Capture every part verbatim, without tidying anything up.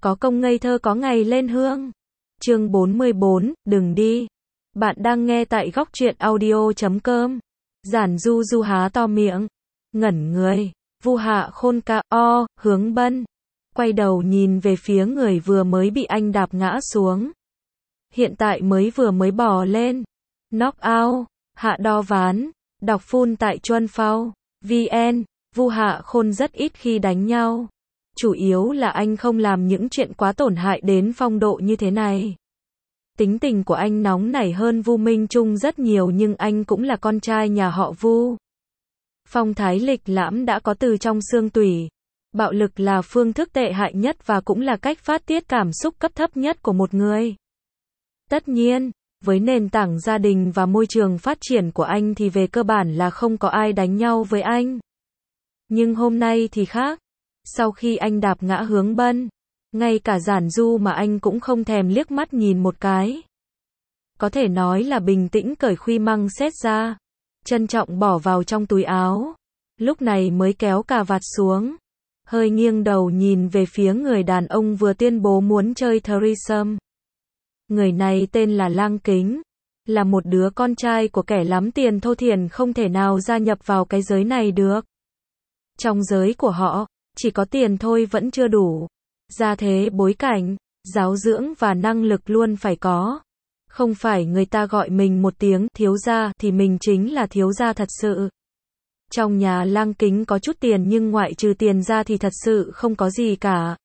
có công ngây thơ có ngày lên hương. Chương bốn mươi bốn, đừng đi. Bạn đang nghe tại góc truyện audio chấm com. Giản Du Du há to miệng, ngẩn người, Vu Hạ Khôn ca o, Hướng Bân. Quay đầu nhìn về phía người vừa mới bị anh đạp ngã xuống. Hiện tại mới vừa mới bò lên. Knock out, Hạ Đo Ván, đọc full tại Chuân Phao, vn. Vu Hạ Khôn rất ít khi đánh nhau. Chủ yếu là anh không làm những chuyện quá tổn hại đến phong độ như thế này. Tính tình của anh nóng nảy hơn Vu Minh Trung rất nhiều, nhưng anh cũng là con trai nhà họ Vu. Phong thái lịch lãm đã có từ trong xương tủy. Bạo lực là phương thức tệ hại nhất và cũng là cách phát tiết cảm xúc cấp thấp nhất của một người. Tất nhiên, với nền tảng gia đình và môi trường phát triển của anh thì về cơ bản là không có ai đánh nhau với anh. Nhưng hôm nay thì khác. Sau khi anh đạp ngã Hướng Bân, ngay cả Giản Du mà anh cũng không thèm liếc mắt nhìn một cái. Có thể nói là bình tĩnh cởi khuy măng xét ra, trân trọng bỏ vào trong túi áo. Lúc này mới kéo cà vạt xuống, hơi nghiêng đầu nhìn về phía người đàn ông vừa tuyên bố muốn chơi threesome. Người này tên là Lang Kính, là một đứa con trai của kẻ lắm tiền thô thiển không thể nào gia nhập vào cái giới này được. Trong giới của họ, chỉ có tiền thôi vẫn chưa đủ. Gia thế, bối cảnh, giáo dưỡng và năng lực luôn phải có. Không phải người ta gọi mình một tiếng thiếu gia thì mình chính là thiếu gia thật sự. Trong nhà Lang Kính có chút tiền nhưng ngoại trừ tiền ra thì thật sự không có gì cả.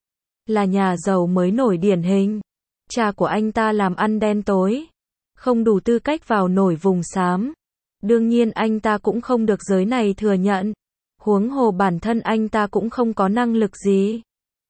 Là nhà giàu mới nổi điển hình. Cha của anh ta làm ăn đen tối, không đủ tư cách vào nổi vùng xám. Đương nhiên anh ta cũng không được giới này thừa nhận. Huống hồ bản thân anh ta cũng không có năng lực gì.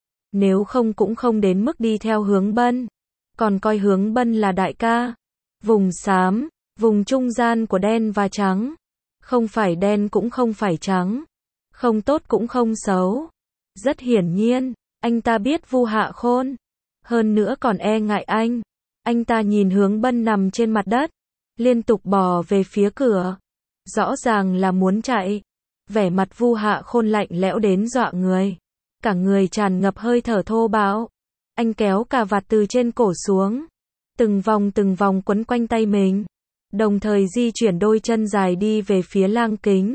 Nếu không cũng không đến mức đi theo Hướng Bân. Còn coi Hướng Bân là đại ca. Vùng xám, vùng trung gian của đen và trắng. Không phải đen cũng không phải trắng. Không tốt cũng không xấu. Rất hiển nhiên, anh ta biết Vu Hạ Khôn. Hơn nữa còn e ngại anh. Anh ta nhìn Hướng Bân nằm trên mặt đất, liên tục bò về phía cửa. Rõ ràng là muốn chạy. Vẻ mặt Vu Hạ Khôn lạnh lẽo đến dọa người. Cả người tràn ngập hơi thở thô bạo. Anh kéo cà vạt từ trên cổ xuống. Từng vòng từng vòng quấn quanh tay mình. Đồng thời di chuyển đôi chân dài đi về phía Lang Kính.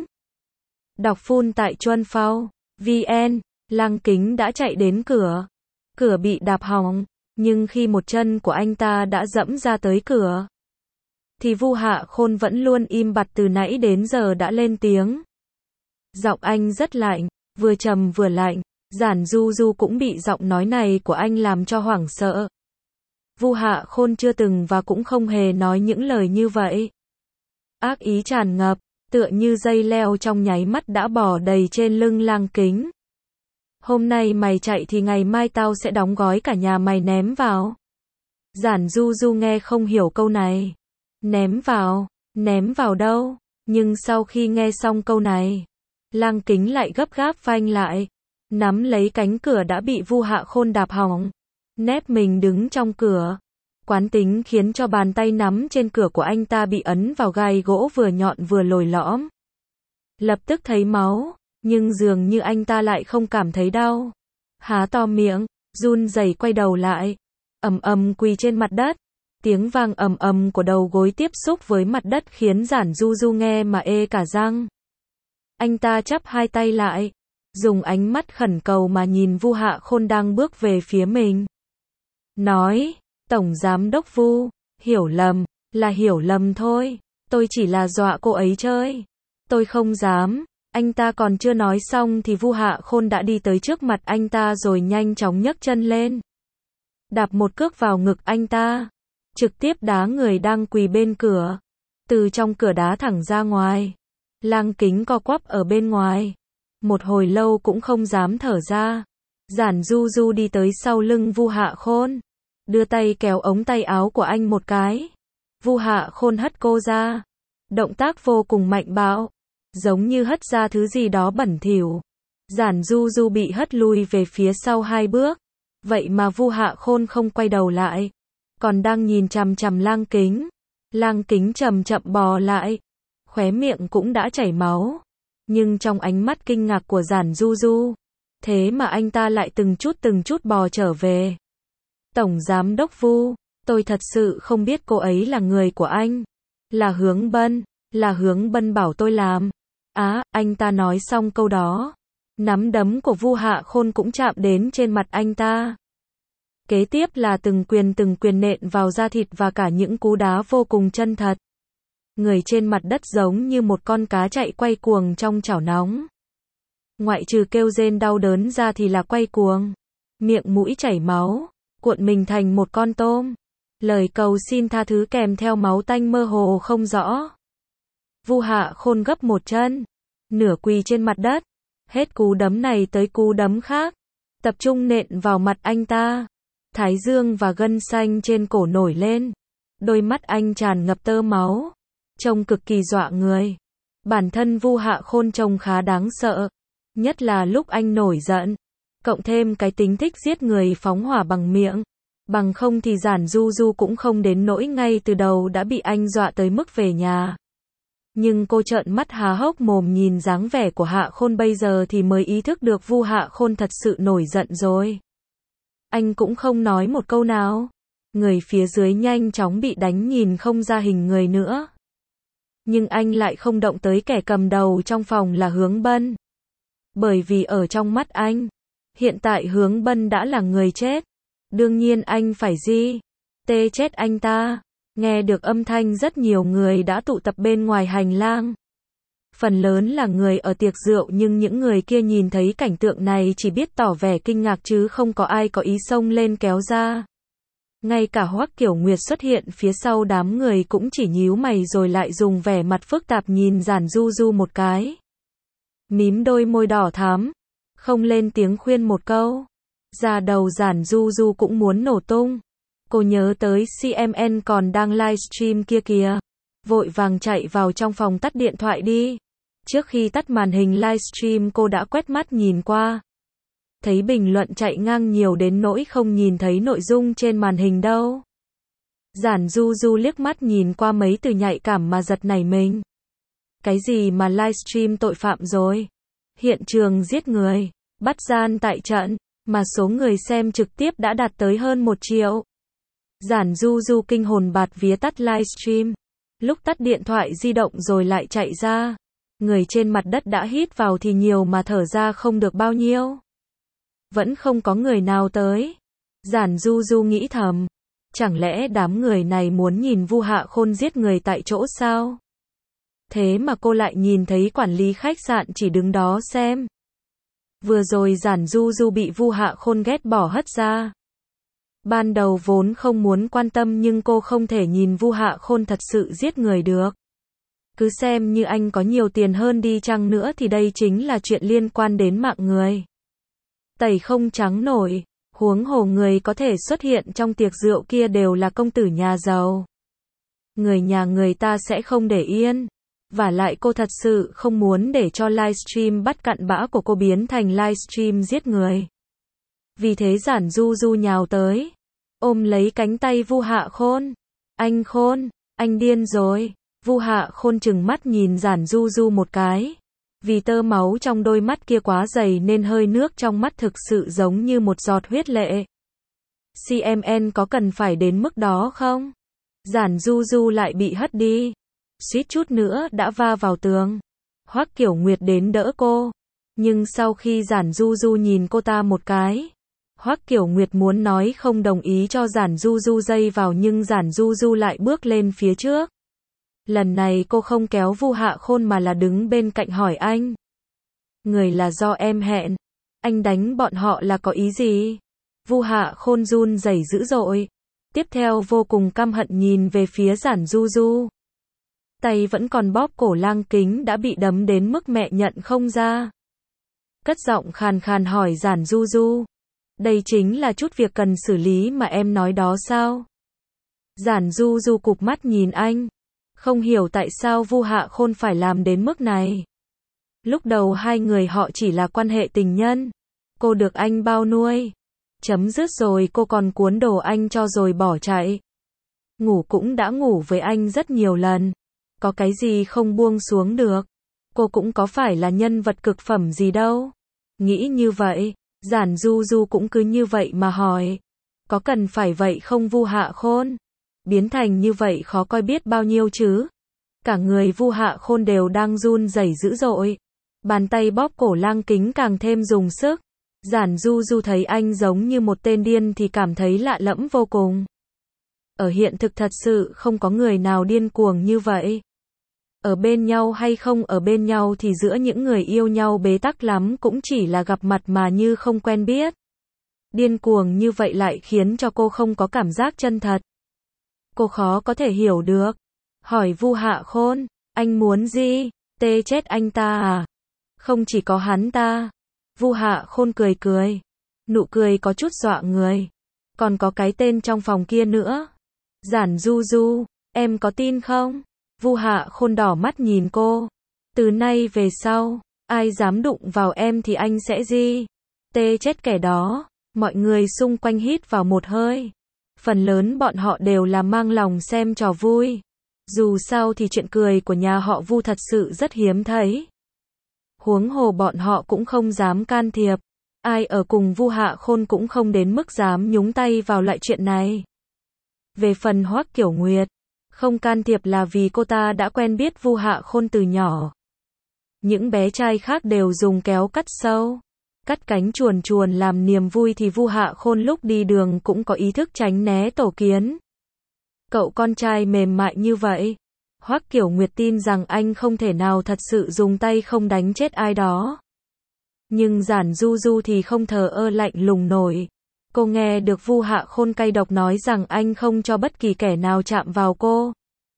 Đọc full tại Chuân Phao, vn. Lang Kính đã chạy đến cửa. Cửa bị đạp hỏng. Nhưng khi một chân của anh ta đã dẫm ra tới cửa, thì Vu Hạ Khôn vẫn luôn im bặt từ nãy đến giờ đã lên tiếng. Giọng anh rất lạnh, vừa trầm vừa lạnh. Giản Du Du cũng bị giọng nói này của anh làm cho hoảng sợ. Vu Hạ Khôn chưa từng và cũng không hề nói những lời như vậy. Ác ý tràn ngập, tựa như dây leo trong nháy mắt đã bò đầy trên lưng Lang Kính. Hôm nay mày chạy thì ngày mai tao sẽ đóng gói cả nhà mày ném vào. Giản Du Du nghe không hiểu câu này. Ném vào? Ném vào đâu? Nhưng sau khi nghe xong câu này, Lang Kính lại gấp gáp phanh lại, nắm lấy cánh cửa đã bị Vu Hạ Khôn đạp hỏng, nép mình đứng trong cửa. Quán tính khiến cho bàn tay nắm trên cửa của anh ta bị ấn vào gai gỗ vừa nhọn vừa lồi lõm. Lập tức thấy máu, nhưng dường như anh ta lại không cảm thấy đau. Há to miệng, run rẩy quay đầu lại, ầm ầm quỳ trên mặt đất. Tiếng vang ầm ầm của đầu gối tiếp xúc với mặt đất khiến Giản Du Du nghe mà ê cả răng. Anh ta chắp hai tay lại, dùng ánh mắt khẩn cầu mà nhìn Vu Hạ Khôn đang bước về phía mình. Nói, Tổng Giám đốc Vu, hiểu lầm, là hiểu lầm thôi. Tôi chỉ là dọa cô ấy chơi. Tôi không dám. Anh ta còn chưa nói xong thì Vu Hạ Khôn đã đi tới trước mặt anh ta rồi nhanh chóng nhấc chân lên. Đạp một cước vào ngực anh ta. Trực tiếp đá người đang quỳ bên cửa. Từ trong cửa đá thẳng ra ngoài. Lang Kính co quắp ở bên ngoài. Một hồi lâu cũng không dám thở ra. Giản Du Du đi tới sau lưng Vu Hạ Khôn. Đưa tay kéo ống tay áo của anh một cái. Vu Hạ Khôn hất cô ra. Động tác vô cùng mạnh bạo. Giống như hất ra thứ gì đó bẩn thỉu. Giản Du Du bị hất lui về phía sau hai bước. Vậy mà Vu Hạ Khôn không quay đầu lại. Còn đang nhìn chằm chằm Lang Kính. Lang Kính chậm chậm bò lại. Khóe miệng cũng đã chảy máu. Nhưng trong ánh mắt kinh ngạc của Giản Du Du, Thế mà anh ta lại từng chút từng chút bò trở về. Tổng giám đốc Vu, tôi thật sự không biết cô ấy là người của anh. Là Hướng Bân, là Hướng Bân bảo tôi làm. Á, anh ta nói xong câu đó. Nắm đấm của Vu Hạ Khôn cũng chạm đến trên mặt anh ta. Kế tiếp là từng quyền từng quyền nện vào da thịt và cả những cú đá vô cùng chân thật. Người trên mặt đất giống như một con cá chạy quay cuồng trong chảo nóng. Ngoại trừ kêu rên đau đớn ra thì là quay cuồng. Miệng mũi chảy máu, cuộn mình thành một con tôm. Lời cầu xin tha thứ kèm theo máu tanh mơ hồ không rõ. Vu Hạ Khôn gấp một chân, nửa quỳ trên mặt đất. Hết cú đấm này tới cú đấm khác. Tập trung nện vào mặt anh ta. Thái dương và gân xanh trên cổ nổi lên. Đôi mắt anh tràn ngập tơ máu. Trông cực kỳ dọa người. Bản thân Vu Hạ Khôn trông khá đáng sợ. Nhất là lúc anh nổi giận. Cộng thêm cái tính thích giết người phóng hỏa bằng miệng. Bằng không thì Giản Du Du cũng không đến nỗi ngay từ đầu đã bị anh dọa tới mức về nhà. Nhưng cô trợn mắt há hốc mồm nhìn dáng vẻ của Hạ Khôn bây giờ thì mới ý thức được Vu Hạ Khôn thật sự nổi giận rồi. Anh cũng không nói một câu nào. Người phía dưới nhanh chóng bị đánh nhìn không ra hình người nữa. Nhưng anh lại không động tới kẻ cầm đầu trong phòng là Hướng Bân. Bởi vì ở trong mắt anh, hiện tại Hướng Bân đã là người chết. Đương nhiên anh phải gì? Tê chết anh ta. Nghe được âm thanh rất nhiều người đã tụ tập bên ngoài hành lang. Phần lớn là người ở tiệc rượu nhưng những người kia nhìn thấy cảnh tượng này chỉ biết tỏ vẻ kinh ngạc chứ không có ai có ý xông lên kéo ra. Ngay cả Hoắc Kiểu Nguyệt xuất hiện phía sau đám người cũng chỉ nhíu mày rồi lại dùng vẻ mặt phức tạp nhìn Giản Du Du một cái. Mím đôi môi đỏ thắm, không lên tiếng khuyên một câu. Da đầu Giản Du Du cũng muốn nổ tung. Cô nhớ tới xê em en còn đang livestream kia kìa. Vội vàng chạy vào trong phòng tắt điện thoại đi. Trước khi tắt màn hình livestream cô đã quét mắt nhìn qua. Thấy bình luận chạy ngang nhiều đến nỗi không nhìn thấy nội dung trên màn hình đâu. Giản Du Du liếc mắt nhìn qua mấy từ nhạy cảm mà giật nảy mình. Cái gì mà livestream tội phạm rồi? Hiện trường giết người, bắt gian tại trận, mà số người xem trực tiếp đã đạt tới hơn một triệu. Giản Du Du kinh hồn bạt vía tắt livestream. Lúc tắt điện thoại di động rồi lại chạy ra. Người trên mặt đất đã hít vào thì nhiều mà thở ra không được bao nhiêu. Vẫn không có người nào tới. Giản Du Du nghĩ thầm. Chẳng lẽ đám người này muốn nhìn Vu Hạ Khôn giết người tại chỗ sao? Thế mà cô lại nhìn thấy quản lý khách sạn chỉ đứng đó xem. Vừa rồi Giản Du Du bị Vu Hạ Khôn ghét bỏ hất ra. Ban đầu vốn không muốn quan tâm nhưng cô không thể nhìn Vu Hạ Khôn thật sự giết người được. Cứ xem như anh có nhiều tiền hơn đi chăng nữa thì đây chính là chuyện liên quan đến mạng người. Tẩy không trắng nổi, huống hồ người có thể xuất hiện trong tiệc rượu kia đều là công tử nhà giàu. Người nhà người ta sẽ không để yên. Vả lại cô thật sự không muốn để cho livestream bắt cặn bã của cô biến thành livestream giết người. Vì thế Giản Du Du nhào tới, ôm lấy cánh tay Vu Hạ Khôn. Anh Khôn, anh điên rồi. Vu Hạ Khôn trừng mắt nhìn Giản Du Du một cái. Vì tơ máu trong đôi mắt kia quá dày nên hơi nước trong mắt thực sự giống như một giọt huyết lệ. xê em en có cần phải đến mức đó không? Giản Du Du lại bị hất đi. Suýt chút nữa đã va vào tường. Hoắc Kiểu Nguyệt đến đỡ cô. Nhưng sau khi Giản Du Du nhìn cô ta một cái, Hoắc Kiểu Nguyệt muốn nói không đồng ý cho Giản Du Du dây vào nhưng Giản Du Du lại bước lên phía trước. Lần này cô không kéo Vu Hạ Khôn mà là đứng bên cạnh hỏi anh. Người là do em hẹn. Anh đánh bọn họ là có ý gì? Vu Hạ Khôn run rẩy dữ dội. Tiếp theo vô cùng căm hận nhìn về phía Giản Du Du. Tay vẫn còn bóp cổ Lang Kính đã bị đấm đến mức mẹ nhận không ra. Cất giọng khàn khàn hỏi Giản Du Du. Đây chính là chút việc cần xử lý mà em nói đó sao? Giản Du Du cụp mắt nhìn anh. Không hiểu tại sao Vu Hạ Khôn phải làm đến mức này. Lúc đầu hai người họ chỉ là quan hệ tình nhân. Cô được anh bao nuôi. Chấm dứt rồi cô còn cuốn đồ anh cho rồi bỏ chạy. Ngủ cũng đã ngủ với anh rất nhiều lần. Có cái gì không buông xuống được. Cô cũng có phải là nhân vật cực phẩm gì đâu. Nghĩ như vậy, Giản Du Du cũng cứ như vậy mà hỏi. Có cần phải vậy không Vu Hạ Khôn? Biến thành như vậy khó coi biết bao nhiêu chứ? Cả người Vu Hạ Khôn đều đang run rẩy dữ dội. Bàn tay bóp cổ Lang Kính càng thêm dùng sức. Giản Du Du thấy anh giống như một tên điên thì cảm thấy lạ lẫm vô cùng. Ở hiện thực thật sự không có người nào điên cuồng như vậy. Ở bên nhau hay không ở bên nhau thì giữa những người yêu nhau bế tắc lắm cũng chỉ là gặp mặt mà như không quen biết. Điên cuồng như vậy lại khiến cho cô không có cảm giác chân thật. Cô khó có thể hiểu được. Hỏi Vu Hạ Khôn, anh muốn gì? Tê chết anh ta à? Không chỉ có hắn ta. Vu Hạ Khôn cười cười. Nụ cười có chút dọa người. Còn có cái tên trong phòng kia nữa. Giản Du Du, em có tin không? Vu Hạ Khôn đỏ mắt nhìn cô. Từ nay về sau, ai dám đụng vào em thì anh sẽ gì? Tê chết kẻ đó. Mọi người xung quanh hít vào một hơi. Phần lớn bọn họ đều là mang lòng xem trò vui. Dù sao thì chuyện cười của nhà họ Vu thật sự rất hiếm thấy. Huống hồ bọn họ cũng không dám can thiệp. Ai ở cùng Vu Hạ Khôn cũng không đến mức dám nhúng tay vào loại chuyện này. Về phần Hoắc Kiểu Nguyệt, không can thiệp là vì cô ta đã quen biết Vu Hạ Khôn từ nhỏ. Những bé trai khác đều dùng kéo cắt sâu, cắt cánh chuồn chuồn làm niềm vui thì Vu Hạ Khôn lúc đi đường cũng có ý thức tránh né tổ kiến. Cậu con trai mềm mại như vậy, Hoắc Kiểu Nguyệt tin rằng anh không thể nào thật sự dùng tay không đánh chết ai đó. Nhưng Giản Du Du thì không thờ ơ lạnh lùng nổi. Cô nghe được Vu Hạ Khôn cay độc nói rằng anh không cho bất kỳ kẻ nào chạm vào cô.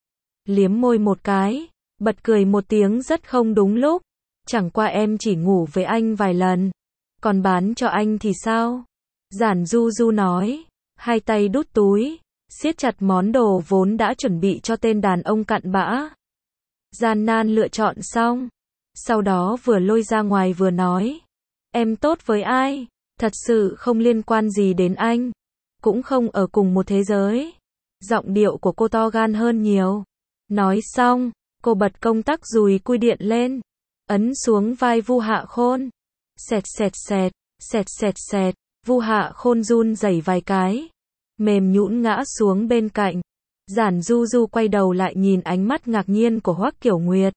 Liếm môi một cái, bật cười một tiếng rất không đúng lúc. Chẳng qua em chỉ ngủ với anh vài lần. Còn bán cho anh thì sao? Giản Du Du nói, hai tay đút túi, siết chặt món đồ vốn đã chuẩn bị cho tên đàn ông cặn bã. Gian nan lựa chọn xong, sau đó vừa lôi ra ngoài vừa nói, em tốt với ai? Thật sự không liên quan gì đến anh, cũng không ở cùng một thế giới. Giọng điệu của cô to gan hơn nhiều. Nói xong, cô bật công tắc dùi cui điện lên, ấn xuống vai Vu Hạ Khôn. Xẹt xẹt xẹt, xẹt xẹt xẹt, Vu Hạ Khôn run rẩy vài cái, mềm nhũn ngã xuống bên cạnh. Giản Du Du quay đầu lại nhìn ánh mắt ngạc nhiên của Hoắc Kiểu Nguyệt.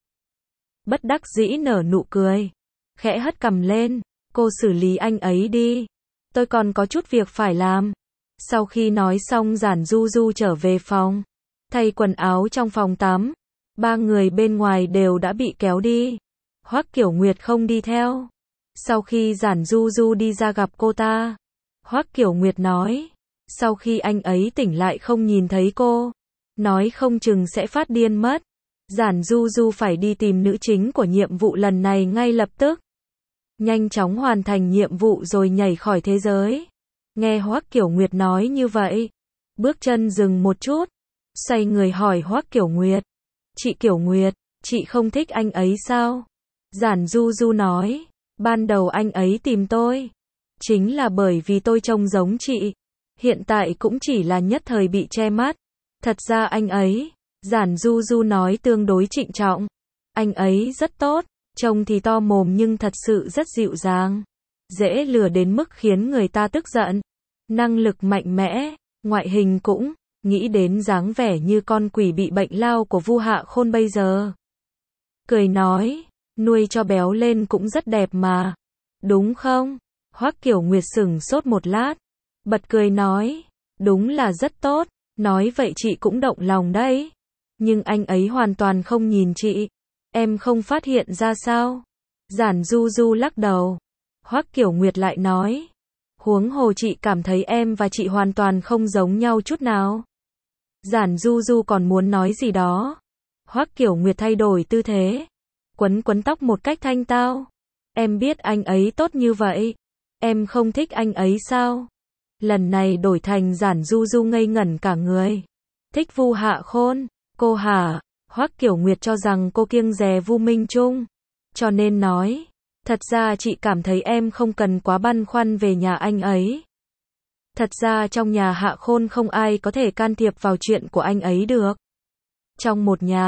Bất đắc dĩ nở nụ cười, khẽ hất cằm lên, cô xử lý anh ấy đi, tôi còn có chút việc phải làm. Sau khi nói xong Giản Du Du trở về phòng, thay quần áo trong phòng tắm. Ba người bên ngoài đều đã bị kéo đi. Hoắc Kiểu Nguyệt không đi theo. Sau khi Giản Du Du đi ra gặp cô ta, Hoắc Kiểu Nguyệt nói, sau khi anh ấy tỉnh lại không nhìn thấy cô, nói không chừng sẽ phát điên mất. Giản Du Du phải đi tìm nữ chính của nhiệm vụ lần này ngay lập tức. Nhanh chóng hoàn thành nhiệm vụ rồi nhảy khỏi thế giới. Nghe Hoắc Kiểu Nguyệt nói như vậy, bước chân dừng một chút, xoay người hỏi Hoắc Kiểu Nguyệt, chị Kiểu Nguyệt, chị không thích anh ấy sao? Giản Du Du nói, ban đầu anh ấy tìm tôi, chính là bởi vì tôi trông giống chị. Hiện tại cũng chỉ là nhất thời bị che mắt. Thật ra anh ấy, Giản Du Du nói tương đối trịnh trọng. Anh ấy rất tốt, trông thì to mồm nhưng thật sự rất dịu dàng. Dễ lừa đến mức khiến người ta tức giận. Năng lực mạnh mẽ, ngoại hình cũng, nghĩ đến dáng vẻ như con quỷ bị bệnh lao của Vu Hạ Khôn bây giờ. Cười nói, nuôi cho béo lên cũng rất đẹp mà. Đúng không? Hoắc Kiểu Nguyệt sững sốt một lát, bật cười nói, đúng là rất tốt, nói vậy chị cũng động lòng đấy. Nhưng anh ấy hoàn toàn không nhìn chị, em không phát hiện ra sao? Giản Du Du lắc đầu. Hoắc Kiểu Nguyệt lại nói, huống hồ chị cảm thấy em và chị hoàn toàn không giống nhau chút nào. Giản Du Du còn muốn nói gì đó. Hoắc Kiểu Nguyệt thay đổi tư thế, quấn quấn tóc một cách thanh tao. Em biết anh ấy tốt như vậy, em không thích anh ấy sao? Lần này đổi thành Giản Du Du ngây ngẩn cả người. Thích Vu Hạ Khôn? Cô hả? Hoắc Kiểu Nguyệt cho rằng cô kiêng dè Vu Minh Trung, cho nên nói, thật ra chị cảm thấy em không cần quá băn khoăn về nhà anh ấy. Thật ra trong nhà Hạ Khôn không ai có thể can thiệp vào chuyện của anh ấy được. Trong một nhà,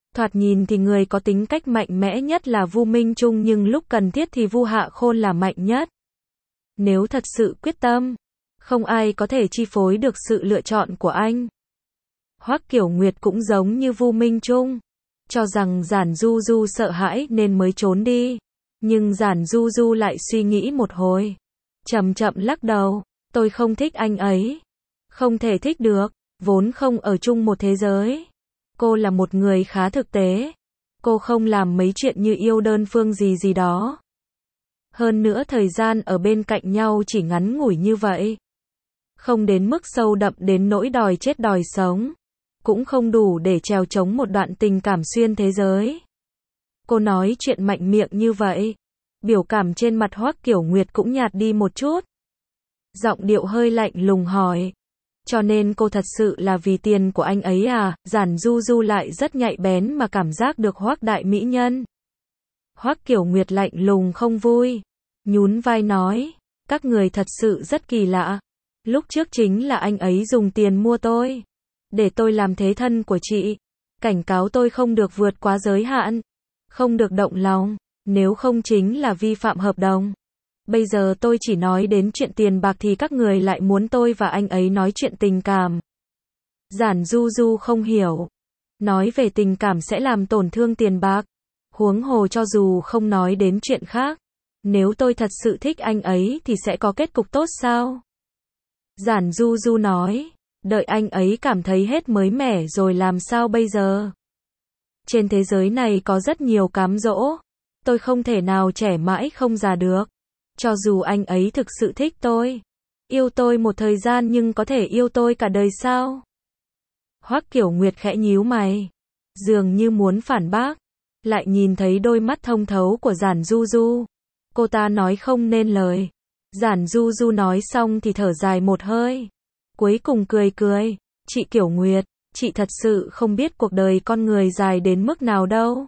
Thoạt nhìn thì người có tính cách mạnh mẽ nhất là Vu Minh Trung nhưng lúc cần thiết thì Vu Hạ Khôn là mạnh nhất. Nếu thật sự quyết tâm, không ai có thể chi phối được sự lựa chọn của anh. Hoắc Kiểu Nguyệt cũng giống như Vu Minh Trung, cho rằng Giản Du Du sợ hãi nên mới trốn đi. Nhưng Giản Du Du lại suy nghĩ một hồi, chậm chậm lắc đầu, tôi không thích anh ấy. Không thể thích được, vốn không ở chung một thế giới. Cô là một người khá thực tế. Cô không làm mấy chuyện như yêu đơn phương gì gì đó. Hơn nữa thời gian ở bên cạnh nhau chỉ ngắn ngủi như vậy. Không đến mức sâu đậm đến nỗi đòi chết đòi sống. Cũng không đủ để trèo chống một đoạn tình cảm xuyên thế giới. Cô nói chuyện mạnh miệng như vậy. Biểu cảm trên mặt Hoắc Kiểu Nguyệt cũng nhạt đi một chút. Giọng điệu hơi lạnh lùng hỏi. Cho nên cô thật sự là vì tiền của anh ấy à? Giản Du Du lại rất nhạy bén mà cảm giác được Hoắc đại mỹ nhân. Hoắc Kiểu Nguyệt lạnh lùng không vui. Nhún vai nói. Các người thật sự rất kỳ lạ. Lúc trước chính là anh ấy dùng tiền mua tôi. Để tôi làm thế thân của chị. Cảnh cáo tôi không được vượt quá giới hạn. Không được động lòng. Nếu không chính là vi phạm hợp đồng. Bây giờ tôi chỉ nói đến chuyện tiền bạc thì các người lại muốn tôi và anh ấy nói chuyện tình cảm. Giản Du Du không hiểu. Nói về tình cảm sẽ làm tổn thương tiền bạc. Huống hồ cho dù không nói đến chuyện khác. Nếu tôi thật sự thích anh ấy thì sẽ có kết cục tốt sao? Giản Du Du nói. Đợi anh ấy cảm thấy hết mới mẻ rồi làm sao bây giờ? Trên thế giới này có rất nhiều cám dỗ. Tôi không thể nào trẻ mãi không già được. Cho dù anh ấy thực sự thích tôi, yêu tôi một thời gian nhưng có thể yêu tôi cả đời sao? Hoắc Kiểu Nguyệt khẽ nhíu mày, dường như muốn phản bác, lại nhìn thấy đôi mắt thông thấu của Giản Du Du. Cô ta nói không nên lời. Giản Du Du nói xong thì thở dài một hơi. Cuối cùng cười cười, chị Kiểu Nguyệt, chị thật sự không biết cuộc đời con người dài đến mức nào đâu.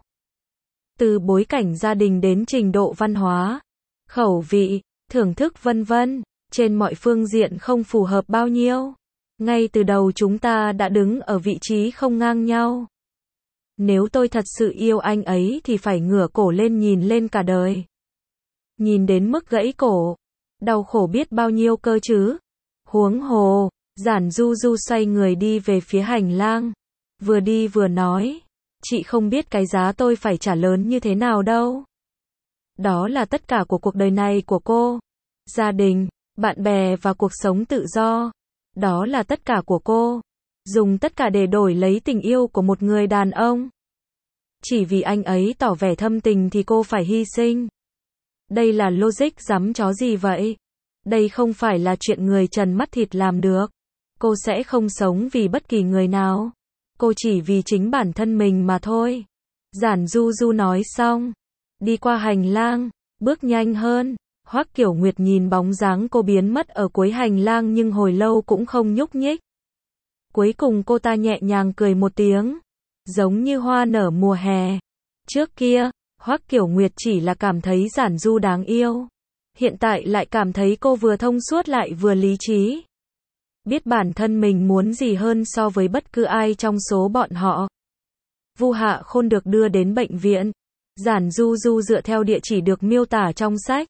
Từ bối cảnh gia đình đến trình độ văn hóa, khẩu vị, thưởng thức vân vân, trên mọi phương diện không phù hợp bao nhiêu. Ngay từ đầu chúng ta đã đứng ở vị trí không ngang nhau. Nếu tôi thật sự yêu anh ấy thì phải ngửa cổ lên nhìn lên cả đời. Nhìn đến mức gãy cổ, đau khổ biết bao nhiêu cơ chứ. Huống hồ, Giản Du Du xoay người đi về phía hành lang. Vừa đi vừa nói, chị không biết cái giá tôi phải trả lớn như thế nào đâu. Đó là tất cả của cuộc đời này của cô. Gia đình, bạn bè và cuộc sống tự do. Đó là tất cả của cô. Dùng tất cả để đổi lấy tình yêu của một người đàn ông. Chỉ vì anh ấy tỏ vẻ thâm tình thì cô phải hy sinh. Đây là logic rắm chó gì vậy? Đây không phải là chuyện người trần mắt thịt làm được. Cô sẽ không sống vì bất kỳ người nào. Cô chỉ vì chính bản thân mình mà thôi. Giản Du Du nói xong, đi qua hành lang, bước nhanh hơn. Hoắc Kiểu Nguyệt nhìn bóng dáng cô biến mất ở cuối hành lang nhưng hồi lâu cũng không nhúc nhích. Cuối cùng cô ta nhẹ nhàng cười một tiếng, giống như hoa nở mùa hè. Trước kia, Hoắc Kiểu Nguyệt chỉ là cảm thấy Giản Du đáng yêu. Hiện tại lại cảm thấy cô vừa thông suốt lại vừa lý trí. Biết bản thân mình muốn gì hơn so với bất cứ ai trong số bọn họ. Vu Hạ Khôn được đưa đến bệnh viện. Giản Du Du dựa theo địa chỉ được miêu tả trong sách.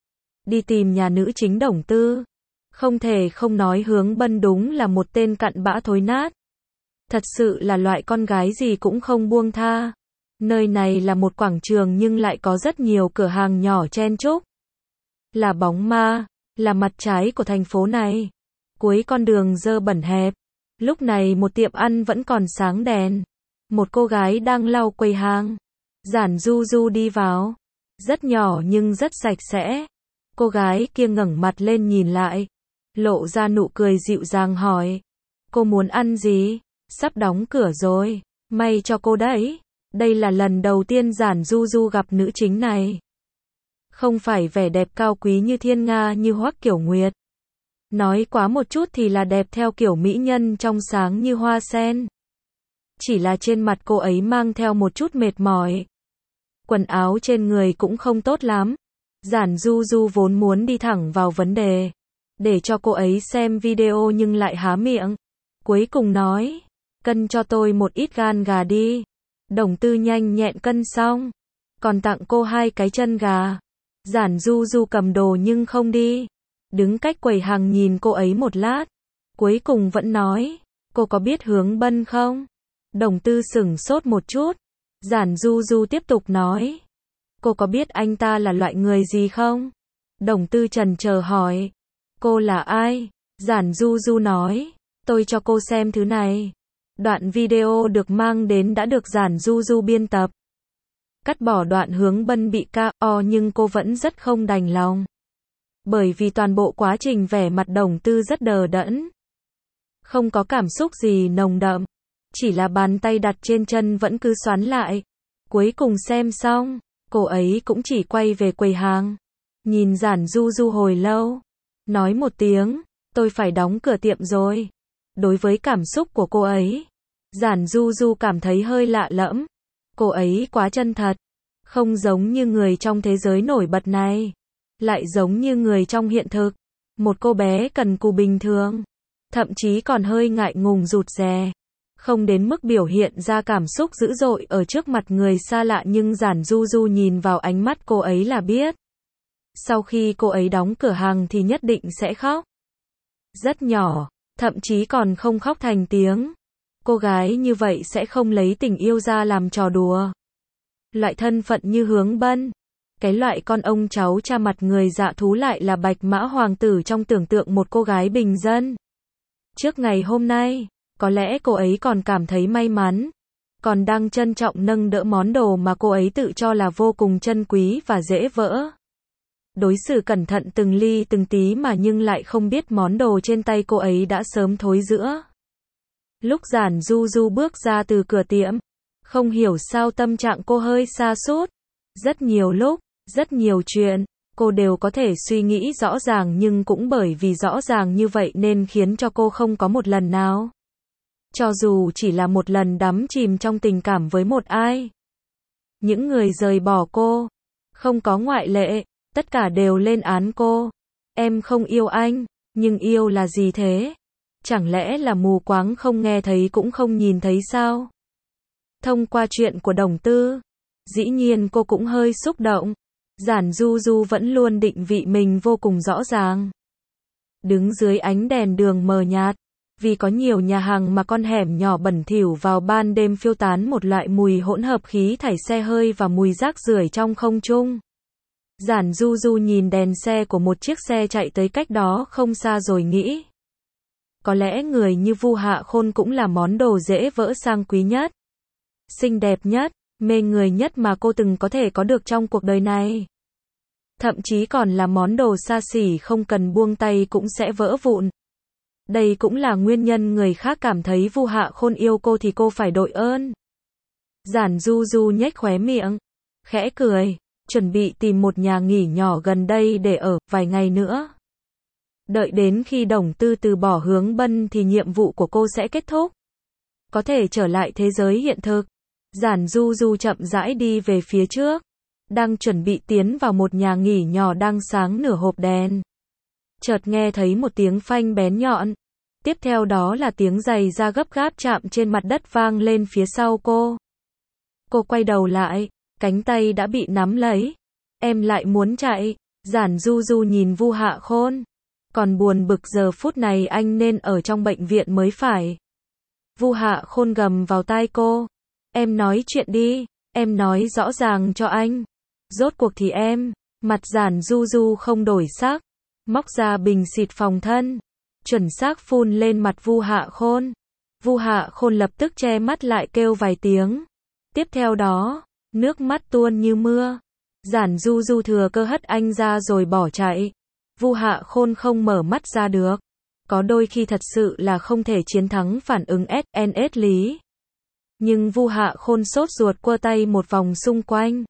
Đi tìm nhà nữ chính Đồng Tư. Không thể không nói Hướng Bân đúng là một tên cặn bã thối nát. Thật sự là loại con gái gì cũng không buông tha. Nơi này là một quảng trường nhưng lại có rất nhiều cửa hàng nhỏ chen chúc. Là bóng ma, là mặt trái của thành phố này. Cuối con đường dơ bẩn hẹp. Lúc này một tiệm ăn vẫn còn sáng đèn. Một cô gái đang lau quầy hàng. Giản Du Du đi vào. Rất nhỏ nhưng rất sạch sẽ. Cô gái kia ngẩng mặt lên nhìn lại. Lộ ra nụ cười dịu dàng hỏi. Cô muốn ăn gì? Sắp đóng cửa rồi. May cho cô đấy. Đây là lần đầu tiên Giản Du Du gặp nữ chính này. Không phải vẻ đẹp cao quý như thiên nga như Hoắc Kiểu Nguyệt. Nói quá một chút thì là đẹp theo kiểu mỹ nhân trong sáng như hoa sen. Chỉ là trên mặt cô ấy mang theo một chút mệt mỏi. Quần áo trên người cũng không tốt lắm. Giản Du Du vốn muốn đi thẳng vào vấn đề. Để cho cô ấy xem video nhưng lại há miệng. Cuối cùng nói. Cân cho tôi một ít gan gà đi. Đồng Tư nhanh nhẹn cân xong, còn tặng cô hai cái chân gà. Giản Du Du cầm đồ nhưng không đi, đứng cách quầy hàng nhìn cô ấy một lát, cuối cùng vẫn nói, cô có biết Hướng Bân không? Đồng Tư sửng sốt một chút, Giản Du Du tiếp tục nói, cô có biết anh ta là loại người gì không? Đồng Tư chần chờ hỏi, cô là ai? Giản Du Du nói, tôi cho cô xem thứ này. Đoạn video được mang đến đã được Giản Du Du biên tập. Cắt bỏ đoạn Hướng Bân bị ca o nhưng cô vẫn rất không đành lòng. Bởi vì toàn bộ quá trình vẻ mặt Đồng Tư rất đờ đẫn. Không có cảm xúc gì nồng đậm. Chỉ là bàn tay đặt trên chân vẫn cứ xoắn lại. Cuối cùng xem xong, cô ấy cũng chỉ quay về quầy hàng. Nhìn Giản Du Du hồi lâu. Nói một tiếng, tôi phải đóng cửa tiệm rồi. Đối với cảm xúc của cô ấy, Giản Du Du cảm thấy hơi lạ lẫm. Cô ấy quá chân thật, không giống như người trong thế giới nổi bật này, lại giống như người trong hiện thực, một cô bé cần cù bình thường, thậm chí còn hơi ngại ngùng rụt rè, không đến mức biểu hiện ra cảm xúc dữ dội ở trước mặt người xa lạ, nhưng Giản Du Du nhìn vào ánh mắt cô ấy là biết. Sau khi cô ấy đóng cửa hàng thì nhất định sẽ khóc. Rất nhỏ, thậm chí còn không khóc thành tiếng. Cô gái như vậy sẽ không lấy tình yêu ra làm trò đùa. Loại thân phận như Hướng Bân, cái loại con ông cháu cha mặt người dạ thú lại là bạch mã hoàng tử trong tưởng tượng một cô gái bình dân. Trước ngày hôm nay, có lẽ cô ấy còn cảm thấy may mắn, còn đang trân trọng nâng đỡ món đồ mà cô ấy tự cho là vô cùng chân quý và dễ vỡ. Đối xử cẩn thận từng ly từng tí mà nhưng lại không biết món đồ trên tay cô ấy đã sớm thối rữa. Lúc Giản Du Du bước ra từ cửa tiệm, không hiểu sao tâm trạng cô hơi sa sút. Rất nhiều lúc, rất nhiều chuyện, cô đều có thể suy nghĩ rõ ràng nhưng cũng bởi vì rõ ràng như vậy nên khiến cho cô không có một lần nào. Cho dù chỉ là một lần đắm chìm trong tình cảm với một ai. Những người rời bỏ cô, không có ngoại lệ, tất cả đều lên án cô. Em không yêu anh, nhưng yêu là gì thế? Chẳng lẽ là mù quáng không nghe thấy cũng không nhìn thấy sao? Thông qua chuyện của Đồng Tư, dĩ nhiên cô cũng hơi xúc động. Giản Du Du vẫn luôn định vị mình vô cùng rõ ràng. Đứng dưới ánh đèn đường mờ nhạt, vì có nhiều nhà hàng mà con hẻm nhỏ bẩn thỉu vào ban đêm phiêu tán một loại mùi hỗn hợp khí thải xe hơi và mùi rác rưởi trong không trung. Giản Du Du nhìn đèn xe của một chiếc xe chạy tới cách đó không xa rồi nghĩ. Có lẽ người như Vu Hạ Khôn cũng là món đồ dễ vỡ sang quý nhất, xinh đẹp nhất, mê người nhất mà cô từng có thể có được trong cuộc đời này. Thậm chí còn là món đồ xa xỉ không cần buông tay cũng sẽ vỡ vụn. Đây cũng là nguyên nhân người khác cảm thấy Vu Hạ Khôn yêu cô thì cô phải đội ơn. Giản Du Du nhếch khóe miệng, khẽ cười, chuẩn bị tìm một nhà nghỉ nhỏ gần đây để ở vài ngày nữa. Đợi đến khi Đồng Tư từ bỏ Hướng Bân thì nhiệm vụ của cô sẽ kết thúc. Có thể trở lại thế giới hiện thực. Giản Du Du chậm rãi đi về phía trước. Đang chuẩn bị tiến vào một nhà nghỉ nhỏ đang sáng nửa hộp đèn. Chợt nghe thấy một tiếng phanh bén nhọn. Tiếp theo đó là tiếng giày da gấp gáp chạm trên mặt đất vang lên phía sau cô. Cô quay đầu lại, cánh tay đã bị nắm lấy. Em lại muốn chạy. Giản Du Du nhìn Vu Hạ Khôn. Còn buồn bực giờ phút này anh nên ở trong bệnh viện mới phải. Vu Hạ Khôn gầm vào tai cô. Em nói chuyện đi, em nói rõ ràng cho anh. Rốt cuộc thì em, mặt Giản Du Du không đổi sắc, móc ra bình xịt phòng thân, chuẩn xác phun lên mặt Vu Hạ Khôn. Vu Hạ Khôn lập tức che mắt lại kêu vài tiếng. Tiếp theo đó, nước mắt tuôn như mưa. Giản Du Du thừa cơ hất anh ra rồi bỏ chạy. Vu Hạ Khôn không mở mắt ra được. Có đôi khi thật sự là không thể chiến thắng phản ứng ét en ét lý. Nhưng Vu Hạ Khôn sốt ruột quơ tay một vòng xung quanh.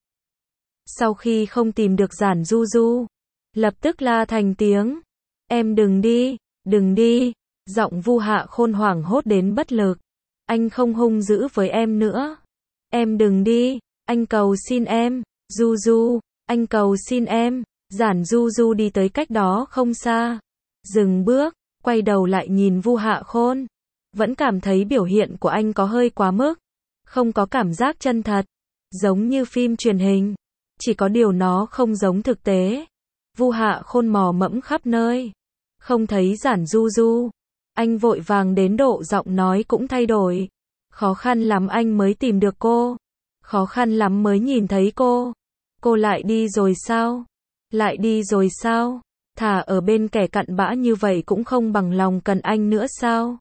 Sau khi không tìm được Giản Du Du, lập tức la thành tiếng. Em đừng đi, đừng đi. Giọng Vu Hạ Khôn hoảng hốt đến bất lực. Anh không hung dữ với em nữa. Em đừng đi, anh cầu xin em. Du Du, anh cầu xin em. Giản Du Du đi tới cách đó không xa. Dừng bước, quay đầu lại nhìn Vu Hạ Khôn. Vẫn cảm thấy biểu hiện của anh có hơi quá mức. Không có cảm giác chân thật. Giống như phim truyền hình. Chỉ có điều nó không giống thực tế. Vu Hạ Khôn mò mẫm khắp nơi. Không thấy Giản Du Du. Anh vội vàng đến độ giọng nói cũng thay đổi. Khó khăn lắm anh mới tìm được cô. Khó khăn lắm mới nhìn thấy cô. Cô lại đi rồi sao? Lại đi rồi sao? Thà ở bên kẻ cặn bã như vậy cũng không bằng lòng cần anh nữa sao?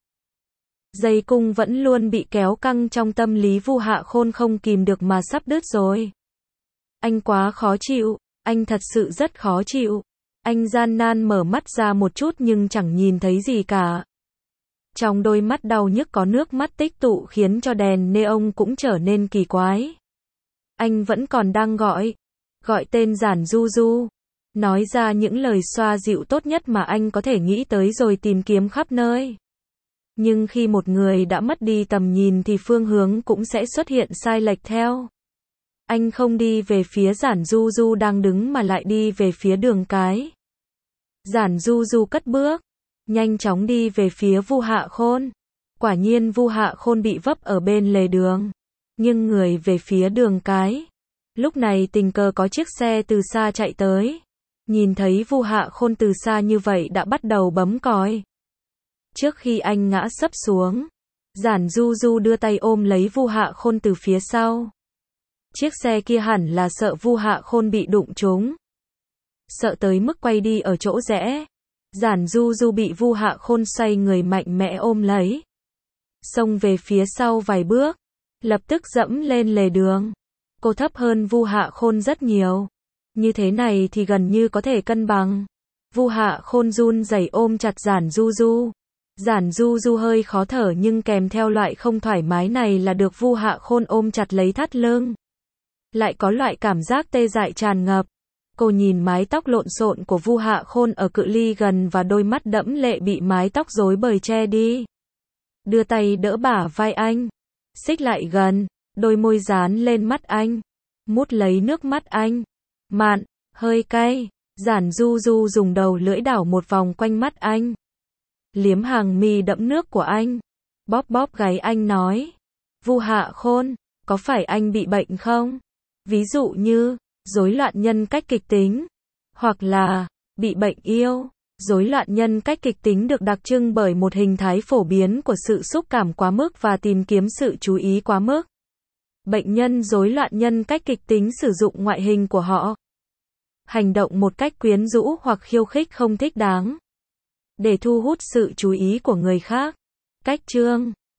Dây cung vẫn luôn bị kéo căng trong tâm lý Vu Hạ Khôn không kìm được mà sắp đứt rồi. Anh quá khó chịu, anh thật sự rất khó chịu. Anh gian nan mở mắt ra một chút nhưng chẳng nhìn thấy gì cả. Trong đôi mắt đau nhức có nước mắt tích tụ khiến cho đèn neon cũng trở nên kỳ quái. Anh vẫn còn đang gọi, gọi tên Giản Du Du, nói ra những lời xoa dịu tốt nhất mà anh có thể nghĩ tới rồi tìm kiếm khắp nơi. Nhưng khi một người đã mất đi tầm nhìn thì phương hướng cũng sẽ xuất hiện sai lệch theo. Anh không đi về phía Giản Du Du đang đứng mà lại đi về phía đường cái. Giản Du Du cất bước, nhanh chóng đi về phía Vu Hạ Khôn. Quả nhiên Vu Hạ Khôn bị vấp ở bên lề đường, nhưng người về phía đường cái. Lúc này tình cờ có chiếc xe từ xa chạy tới. Nhìn thấy Vu Hạ Khôn từ xa như vậy đã bắt đầu bấm còi. Trước khi anh ngã sấp xuống, Giản Du Du đưa tay ôm lấy Vu Hạ Khôn từ phía sau. Chiếc xe kia hẳn là sợ Vu Hạ Khôn bị đụng trúng. Sợ tới mức quay đi ở chỗ rẽ. Giản Du Du bị Vu Hạ Khôn xoay người mạnh mẽ ôm lấy. Xông về phía sau vài bước. Lập tức dẫm lên lề đường. Cô thấp hơn Vu Hạ Khôn rất nhiều. Như thế này thì gần như có thể cân bằng. Vu Hạ Khôn run rẩy ôm chặt Giản Du Du. Giản Du Du hơi khó thở nhưng kèm theo loại không thoải mái này là được Vu Hạ Khôn ôm chặt lấy thắt lưng. Lại có loại cảm giác tê dại tràn ngập. Cô nhìn mái tóc lộn xộn của Vu Hạ Khôn ở cự ly gần và đôi mắt đẫm lệ bị mái tóc rối bời che đi. Đưa tay đỡ bả vai anh. Xích lại gần, đôi môi dán lên mắt anh. Mút lấy nước mắt anh. Mặn, hơi cay. Giản Du Du dùng đầu lưỡi đảo một vòng quanh mắt anh. Liếm hàng mi đẫm nước của anh. Bóp bóp gáy anh nói. Vu Hạ Khôn, có phải anh bị bệnh không? Ví dụ như, rối loạn nhân cách kịch tính. Hoặc là, bị bệnh yêu. Rối loạn nhân cách kịch tính được đặc trưng bởi một hình thái phổ biến của sự xúc cảm quá mức và tìm kiếm sự chú ý quá mức. Bệnh nhân rối loạn nhân cách kịch tính sử dụng ngoại hình của họ. Hành động một cách quyến rũ hoặc khiêu khích không thích đáng. Để thu hút sự chú ý của người khác. Cách chương